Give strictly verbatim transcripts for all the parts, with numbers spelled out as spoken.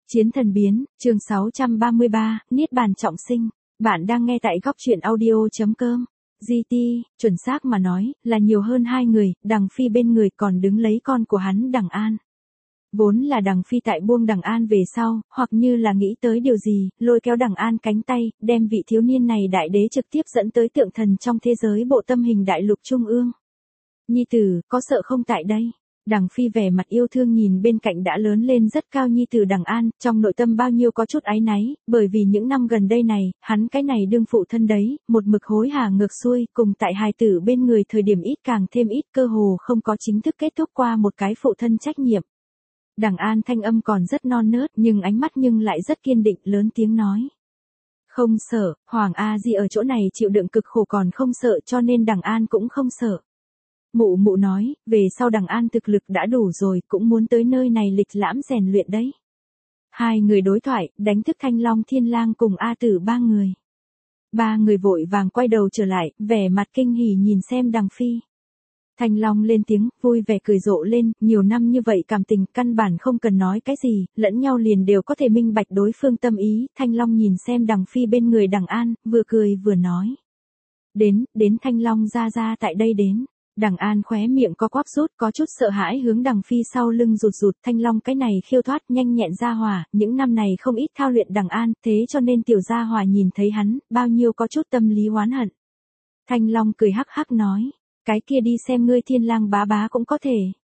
Chiến thần biến, chương sáu trăm ba mươi ba, Niết bàn trọng sinh. Bạn đang nghe tại góc truyện audio.com. giê tê, chuẩn xác mà nói, là nhiều hơn hai người, Đằng Phi bên người còn đứng lấy con của hắn Đằng An. Vốn là Đằng Phi tại buông Đằng An về sau, hoặc như là nghĩ tới điều gì, lôi kéo Đằng An cánh tay, đem vị thiếu niên này đại đế trực tiếp dẫn tới tượng thần trong thế giới bộ tâm hình đại lục trung ương. Nhi tử, có sợ không tại đây? Đằng Phi vẻ mặt yêu thương nhìn bên cạnh đã lớn lên rất cao nhi tử Đằng An, trong nội tâm bao nhiêu có chút áy náy, bởi vì những năm gần đây này, hắn cái này đương phụ thân đấy, một mực hối hả ngược xuôi, cùng tại hài tử bên người thời điểm ít càng thêm ít, cơ hồ không có chính thức kết thúc qua một cái phụ thân trách nhiệm. Đằng An thanh âm còn rất non nớt, nhưng ánh mắt nhưng lại rất kiên định, lớn tiếng nói. Không sợ, Hoàng A Di ở chỗ này chịu đựng cực khổ còn không sợ, cho nên Đằng An cũng không sợ. Mụ mụ nói, về sau Đằng An thực lực đã đủ rồi, cũng muốn tới nơi này lịch lãm rèn luyện đấy. Hai người đối thoại, đánh thức Thanh Long Thiên Lang cùng A Tử ba người. Ba người vội vàng quay đầu trở lại, vẻ mặt kinh hỉ nhìn xem Đằng Phi. Thanh Long lên tiếng, vui vẻ cười rộ lên, nhiều năm như vậy cảm tình, căn bản không cần nói cái gì, lẫn nhau liền đều có thể minh bạch đối phương tâm ý. Thanh Long nhìn xem Đằng Phi bên người Đằng An, vừa cười vừa nói. Đến, đến Thanh Long ra ra tại đây đến. Đằng An khóe miệng có quắp rút, có chút sợ hãi hướng Đằng Phi sau lưng rụt rụt. Thanh Long cái này khiêu thoát nhanh nhẹn ra hòa, những năm này không ít thao luyện Đằng An, thế cho nên tiểu gia hòa nhìn thấy hắn, bao nhiêu có chút tâm lý oán hận. Thanh Long cười hắc hắc nói, cái kia đi xem ngươi Thiên Lang bá bá cũng có thể.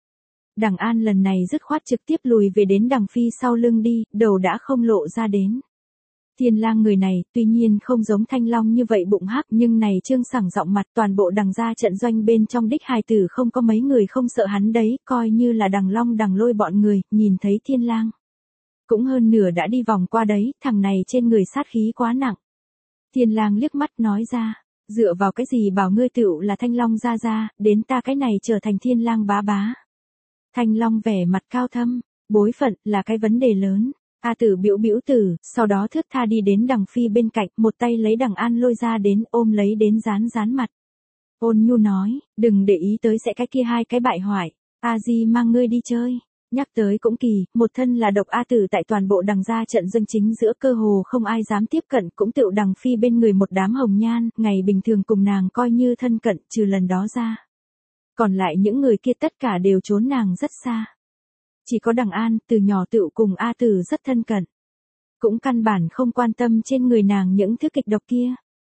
Đằng An lần này dứt khoát trực tiếp lùi về đến Đằng Phi sau lưng đi, đầu đã không lộ ra đến. Thiên Lang người này, tuy nhiên không giống Thanh Long như vậy bụng hắc, nhưng này trương sảng giọng mặt, toàn bộ Đằng gia trận doanh bên trong đích hài tử không có mấy người không sợ hắn đấy, coi như là Đằng Long Đằng Lôi bọn người, nhìn thấy Thiên Lang. Cũng hơn nửa đã đi vòng qua đấy, thằng này trên người sát khí quá nặng. Thiên Lang liếc mắt nói ra, dựa vào cái gì bảo ngươi tựu là Thanh Long gia gia, đến ta cái này trở thành Thiên Lang bá bá. Thanh Long vẻ mặt cao thâm, bối phận là cái vấn đề lớn. A Tử bĩu bĩu tử, sau đó thướt tha đi đến Đằng Phi bên cạnh, một tay lấy Đằng An lôi ra đến, ôm lấy đến dán dán mặt. Ôn nhu nói, đừng để ý tới sẽ cái kia hai cái bại hoại, A Di mang ngươi đi chơi. Nhắc tới cũng kỳ, một thân là độc A Tử tại toàn bộ Đằng gia trận doanh chính giữa, cơ hồ không ai dám tiếp cận, cũng tựu Đằng Phi bên người một đám hồng nhan, ngày bình thường cùng nàng coi như thân cận, trừ lần đó ra. Còn lại những người kia tất cả đều trốn nàng rất xa. Chỉ có Đằng An, từ nhỏ tựu cùng A Tử rất thân cận. Cũng căn bản không quan tâm trên người nàng những thứ kịch độc kia.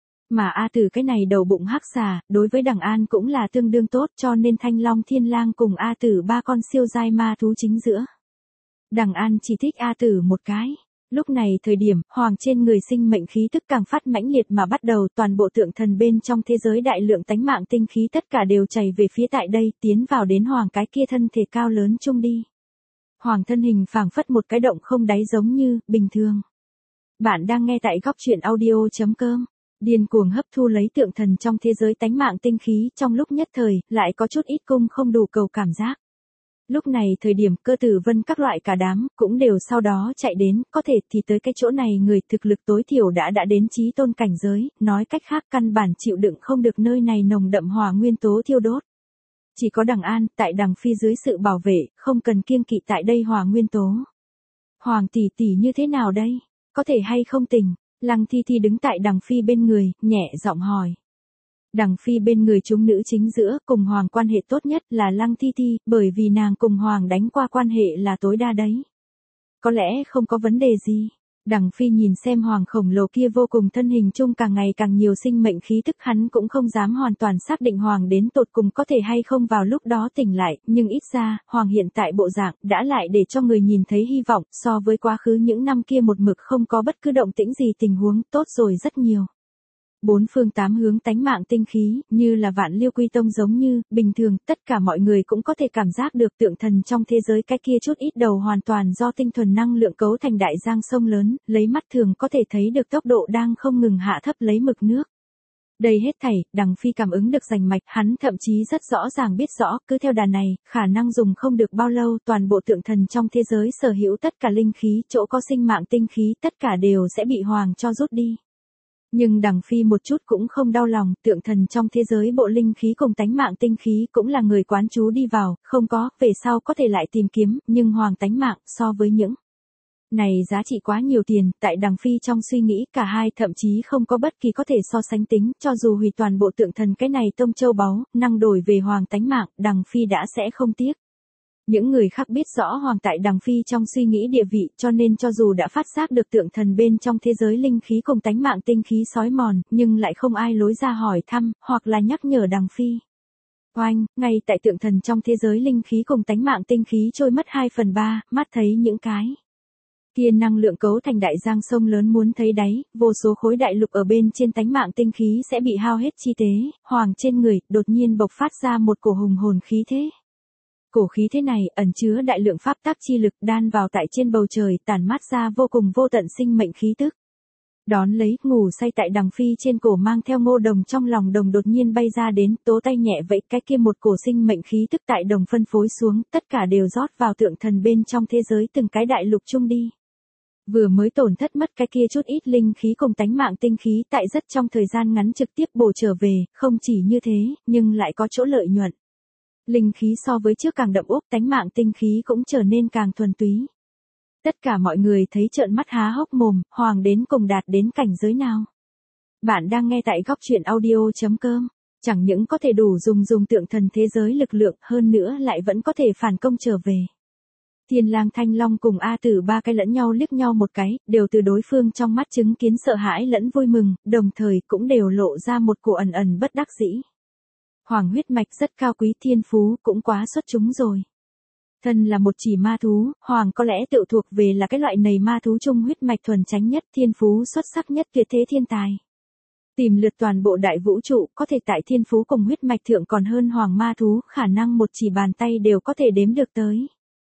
Mà A Tử cái này đầu bụng hắc xà, đối với Đằng An cũng là tương đương tốt, cho nên Thanh Long Thiên Lang cùng A Tử ba con siêu giai ma thú chính giữa. Đằng An chỉ thích A Tử một cái. Lúc này thời điểm, hoàng trên người sinh mệnh khí tức càng phát mãnh liệt mà bắt đầu, toàn bộ tượng thần bên trong thế giới đại lượng tánh mạng tinh khí tất cả đều chảy về phía tại đây, tiến vào đến hoàng cái kia thân thể cao lớn chung đi. Hoàng thân hình phảng phất một cái động không đáy giống như, bình thường. Bạn đang nghe tại góc truyện audio.com. Điên cuồng hấp thu lấy tượng thần trong thế giới tánh mạng tinh khí, trong lúc nhất thời, lại có chút ít cung không đủ cầu cảm giác. Lúc này thời điểm Cơ Tử Vân các loại cả đám, cũng đều sau đó chạy đến, có thể thì tới cái chỗ này người thực lực tối thiểu đã đã đến chí tôn cảnh giới, nói cách khác căn bản chịu đựng không được nơi này nồng đậm hỏa nguyên tố thiêu đốt. Chỉ có Đằng An, tại Đằng Phi dưới sự bảo vệ, không cần kiêng kỵ tại đây hỏa nguyên tố. Hoàng tỷ tỷ như thế nào đây? Có thể hay không tỉnh? Lăng Thi Thi đứng tại Đằng Phi bên người, nhẹ giọng hỏi. Đằng Phi bên người chúng nữ chính giữa, cùng Hoàng quan hệ tốt nhất là Lăng Thi Thi, bởi vì nàng cùng Hoàng đánh qua quan hệ là tối đa đấy. Có lẽ không có vấn đề gì. Đằng Phi nhìn xem Hoàng khổng lồ kia vô cùng thân hình chung càng ngày càng nhiều sinh mệnh khí tức, hắn cũng không dám hoàn toàn xác định Hoàng đến tột cùng có thể hay không vào lúc đó tỉnh lại, nhưng ít ra, Hoàng hiện tại bộ dạng, đã lại để cho người nhìn thấy hy vọng, so với quá khứ những năm kia một mực không có bất cứ động tĩnh gì tình huống, tốt rồi rất nhiều. Bốn phương tám hướng tánh mạng tinh khí, như là vạn liêu quy tông giống như, bình thường, tất cả mọi người cũng có thể cảm giác được tượng thần trong thế giới cái kia chút ít đầu hoàn toàn do tinh thuần năng lượng cấu thành đại giang sông lớn, lấy mắt thường có thể thấy được tốc độ đang không ngừng hạ thấp lấy mực nước. Đây hết thảy, Đằng Phi cảm ứng được rành mạch, hắn thậm chí rất rõ ràng biết rõ, cứ theo đà này, khả năng dùng không được bao lâu, toàn bộ tượng thần trong thế giới sở hữu tất cả linh khí, chỗ có sinh mạng tinh khí, tất cả đều sẽ bị Hoàng cho rút đi. Nhưng Đằng Phi một chút cũng không đau lòng, tượng thần trong thế giới bộ linh khí cùng tánh mạng tinh khí cũng là người quán trú đi vào, không có, về sau có thể lại tìm kiếm, nhưng Hoàng tánh mạng so với những Này giá trị quá nhiều tiền, tại Đằng Phi trong suy nghĩ cả hai thậm chí không có bất kỳ có thể so sánh tính, cho dù hủy toàn bộ tượng thần cái này tông châu báu, năng đổi về hoàng tánh mạng, Đằng Phi đã sẽ không tiếc. Những người khác biết rõ hoàng tại Đằng Phi trong suy nghĩ địa vị, cho nên cho dù đã phát giác được tượng thần bên trong thế giới linh khí cùng tánh mạng tinh khí sói mòn, nhưng lại không ai lối ra hỏi thăm, hoặc là nhắc nhở Đằng Phi. Oanh, ngay tại tượng thần trong thế giới linh khí cùng tánh mạng tinh khí trôi mất hai phần ba, mắt thấy những cái kia năng lượng cấu thành đại giang sông lớn muốn thấy đáy, vô số khối đại lục ở bên trên tánh mạng tinh khí sẽ bị hao hết chi tế, hoàng trên người, đột nhiên bộc phát ra một cổ hùng hồn khí thế. Cổ khí thế này ẩn chứa đại lượng pháp tắc chi lực đan vào tại trên bầu trời, tản mát ra vô cùng vô tận sinh mệnh khí tức. Đón lấy, ngủ say tại Đằng Phi trên cổ mang theo Ngô Đồng trong lòng Đồng đột nhiên bay ra đến, tố tay nhẹ vậy cái kia một cổ sinh mệnh khí tức tại Đồng phân phối xuống, tất cả đều rót vào tượng thần bên trong thế giới từng cái đại lục chung đi. Vừa mới tổn thất mất cái kia chút ít linh khí cùng tánh mạng tinh khí tại rất trong thời gian ngắn trực tiếp bổ trở về, không chỉ như thế, nhưng lại có chỗ lợi nhuận. Linh khí so với trước càng đậm úp, tánh mạng tinh khí cũng trở nên càng thuần túy. Tất cả mọi người thấy trợn mắt há hốc mồm, hoàng đến cùng đạt đến cảnh giới nào. Bạn đang nghe tại góc truyện audio.com. Chẳng những có thể đủ dùng dùng tượng thần thế giới lực lượng, hơn nữa lại vẫn có thể phản công trở về. Thiên Lang Thanh Long cùng A Tử ba cái lẫn nhau liếc nhau một cái, đều từ đối phương trong mắt chứng kiến sợ hãi lẫn vui mừng, đồng thời cũng đều lộ ra một cổ ẩn ẩn bất đắc dĩ. Hoàng huyết mạch rất cao quý, thiên phú cũng quá xuất chúng rồi. Thân là một chỉ ma thú, Hoàng có lẽ tự thuộc về là cái loại này ma thú chung huyết mạch thuần chánh nhất, thiên phú xuất sắc nhất, tuyệt thế thiên tài. Tìm lượt toàn bộ đại vũ trụ, có thể tại thiên phú cùng huyết mạch thượng còn hơn Hoàng ma thú, khả năng một chỉ bàn tay đều có thể đếm được tới.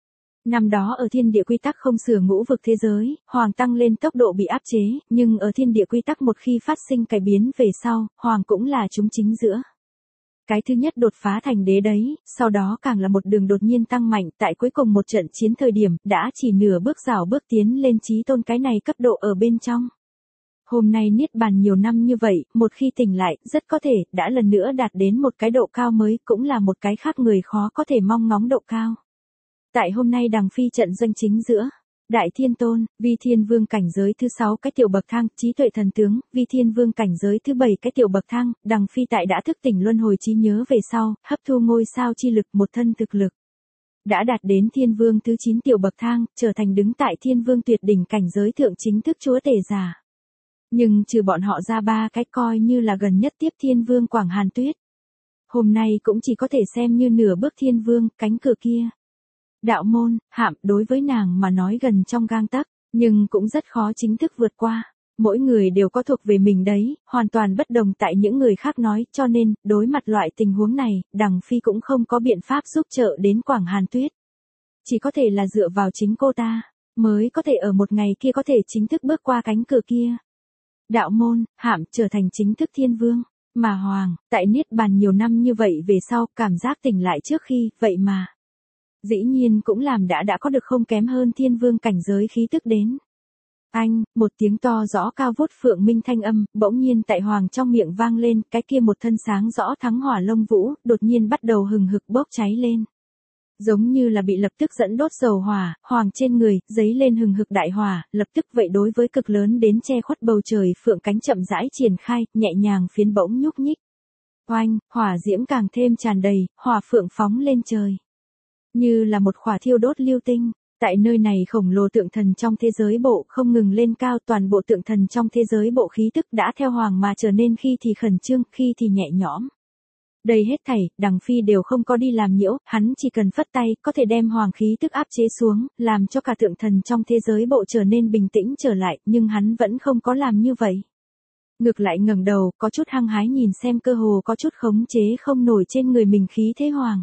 Năm đó ở thiên địa quy tắc không sửa ngũ vực thế giới, Hoàng tăng lên tốc độ bị áp chế, nhưng ở thiên địa quy tắc một khi phát sinh cải biến về sau, Hoàng cũng là chúng chính giữa. Cái thứ nhất đột phá thành đế đấy, sau đó càng là một đường đột nhiên tăng mạnh, tại cuối cùng một trận chiến thời điểm, đã chỉ nửa bước rào bước tiến lên chí tôn cái này cấp độ ở bên trong. Hôm nay niết bàn nhiều năm như vậy, một khi tỉnh lại, rất có thể, đã lần nữa đạt đến một cái độ cao mới, cũng là một cái khác người khó có thể mong ngóng độ cao. Tại hôm nay Đằng Phi trận doanh chính giữa, Đại Thiên Tôn, Vi Thiên Vương cảnh giới thứ sáu cái tiểu bậc thang, trí tuệ thần tướng, Vi Thiên Vương cảnh giới thứ bảy cái tiểu bậc thang, Đằng Phi tại đã thức tỉnh luân hồi trí nhớ về sau, hấp thu ngôi sao chi lực một thân thực lực. Đã đạt đến Thiên Vương thứ chín tiểu bậc thang, trở thành đứng tại Thiên Vương tuyệt đỉnh cảnh giới thượng chính thức chúa tể giả. Nhưng trừ bọn họ ra ba cái coi như là gần nhất tiếp Thiên Vương Quảng Hàn Tuyết. Hôm nay cũng chỉ có thể xem như nửa bước Thiên Vương, cánh cửa kia. Đạo môn, hạm đối với nàng mà nói gần trong gang tấc, nhưng cũng rất khó chính thức vượt qua. Mỗi người đều có thuộc về mình đấy, hoàn toàn bất đồng tại những người khác nói, cho nên, đối mặt loại tình huống này, Đằng Phi cũng không có biện pháp giúp trợ đến Quảng Hàn Tuyết. Chỉ có thể là dựa vào chính cô ta, mới có thể ở một ngày kia có thể chính thức bước qua cánh cửa kia. Đạo môn, hạm trở thành chính thức Thiên Vương, mà Hoàng, tại niết bàn nhiều năm như vậy về sau, cảm giác tỉnh lại trước khi, vậy mà. Dĩ nhiên cũng làm đã đã có được không kém hơn Thiên Vương cảnh giới khí tức đến. Anh, một tiếng to rõ cao vút phượng minh thanh âm, bỗng nhiên tại Hoàng trong miệng vang lên, cái kia một thân sáng rõ thắng hỏa lông vũ, đột nhiên bắt đầu hừng hực bốc cháy lên. Giống như là bị lập tức dẫn đốt dầu hỏa, Hoàng trên người, giấy lên hừng hực đại hỏa, lập tức vậy đối với cực lớn đến che khuất bầu trời phượng cánh chậm rãi triển khai, nhẹ nhàng phiến bỗng nhúc nhích. Oanh, hỏa diễm càng thêm tràn đầy, hỏa phượng phóng lên trời. Như là một khỏa thiêu đốt lưu tinh, tại nơi này khổng lồ tượng thần trong thế giới bộ không ngừng lên cao, toàn bộ tượng thần trong thế giới bộ khí tức đã theo Hoàng mà trở nên khi thì khẩn trương, khi thì nhẹ nhõm. Đây hết thảy, Đằng Phi đều không có đi làm nhiễu, hắn chỉ cần phất tay, có thể đem hoàng khí tức áp chế xuống, làm cho cả tượng thần trong thế giới bộ trở nên bình tĩnh trở lại, nhưng hắn vẫn không có làm như vậy. Ngược lại ngẩng đầu, có chút hăng hái nhìn xem cơ hồ có chút khống chế không nổi trên người mình khí thế hoàng.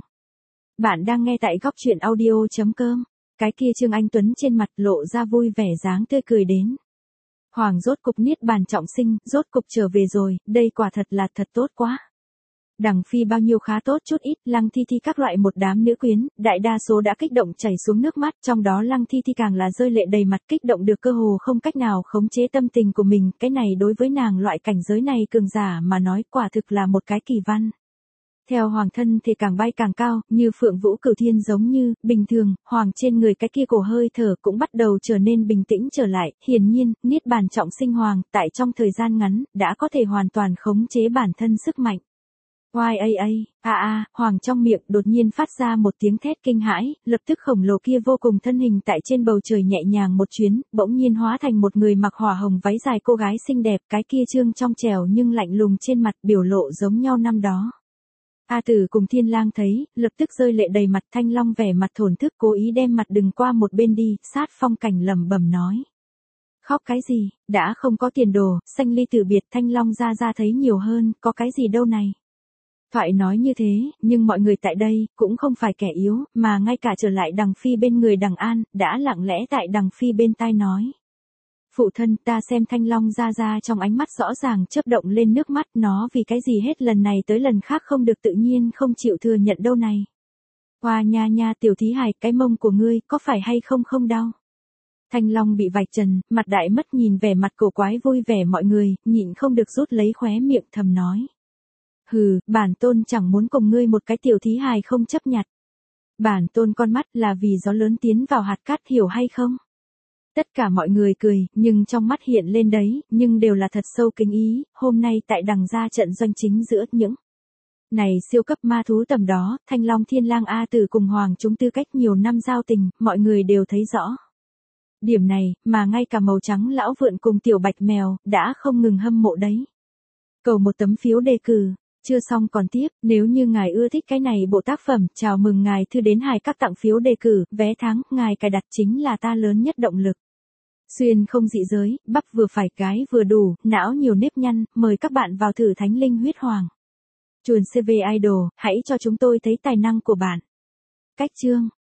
Bạn đang nghe tại góc truyện audio.com. Cái kia Trương Anh Tuấn trên mặt lộ ra vui vẻ dáng tươi cười đến. Hoàng rốt cục niết bàn trọng sinh, rốt cục trở về rồi, đây quả thật là thật tốt quá. Đằng Phi bao nhiêu khá tốt chút ít, Lăng Thi Thi các loại một đám nữ quyến, đại đa số đã kích động chảy xuống nước mắt, trong đó Lăng Thi Thi càng là rơi lệ đầy mặt, kích động được cơ hồ không cách nào khống chế tâm tình của mình, cái này đối với nàng loại cảnh giới này cường giả mà nói quả thực là một cái kỳ văn. Theo hoàng thân thì càng bay càng cao, như Phượng Vũ Cửu Thiên giống như, bình thường, hoàng trên người cái kia cổ hơi thở cũng bắt đầu trở nên bình tĩnh trở lại, hiển nhiên, niết bàn trọng sinh hoàng, tại trong thời gian ngắn, đã có thể hoàn toàn khống chế bản thân sức mạnh. Oai a a, a a, hoàng trong miệng đột nhiên phát ra một tiếng thét kinh hãi, lập tức khổng lồ kia vô cùng thân hình tại trên bầu trời nhẹ nhàng một chuyến, bỗng nhiên hóa thành một người mặc hỏa hồng váy dài cô gái xinh đẹp, cái kia trương trong trẻo nhưng lạnh lùng trên mặt biểu lộ giống nhau năm đó. A Tử cùng Thiên Lang thấy, lập tức rơi lệ đầy mặt. Thanh Long vẻ mặt thổn thức cố ý đem mặt đừng qua một bên đi, sát phong cảnh lẩm bẩm nói. Khóc cái gì, đã không có tiền đồ, sanh ly tử biệt. Thanh Long ra ra thấy nhiều hơn, có cái gì đâu này. Thoại nói như thế, nhưng mọi người tại đây, cũng không phải kẻ yếu, mà ngay cả trở lại Đằng Phi bên người Đằng An, đã lặng lẽ tại Đằng Phi bên tai nói. Phụ thân, ta xem Thanh Long ra ra trong ánh mắt rõ ràng chớp động lên nước mắt, nó vì cái gì hết lần này tới lần khác không được tự nhiên không chịu thừa nhận đâu này. Hoa nha nha tiểu thí hài, cái mông của ngươi, có phải hay không không đau? Thanh Long bị vạch trần, mặt đại mất nhìn vẻ mặt cổ quái vui vẻ mọi người, nhịn không được rút lấy khóe miệng thầm nói. Hừ, bản tôn chẳng muốn cùng ngươi một cái tiểu thí hài không chấp nhặt. Bản tôn con mắt là vì gió lớn tiến vào hạt cát hiểu hay không? Tất cả mọi người cười, nhưng trong mắt hiện lên đấy, nhưng đều là thật sâu kính ý, hôm nay tại Đằng gia trận doanh chính giữa những này siêu cấp ma thú tầm đó, Thanh Long Thiên Lang A Tử cùng Hoàng chúng tư cách nhiều năm giao tình, mọi người đều thấy rõ. Điểm này, mà ngay cả màu trắng lão vượn cùng tiểu bạch mèo, đã không ngừng hâm mộ đấy. Cầu một tấm phiếu đề cử. Chưa xong còn tiếp, nếu như ngài ưa thích cái này bộ tác phẩm, chào mừng ngài thư đến hài các tặng phiếu đề cử, vé tháng, ngài cài đặt chính là ta lớn nhất động lực. Xuyên không dị giới, bắp vừa phải cái vừa đủ, não nhiều nếp nhăn, mời các bạn vào thử Thánh Linh Huyết Hoàng. Chuồn xê vê Idol, hãy cho chúng tôi thấy tài năng của bạn. Cách chương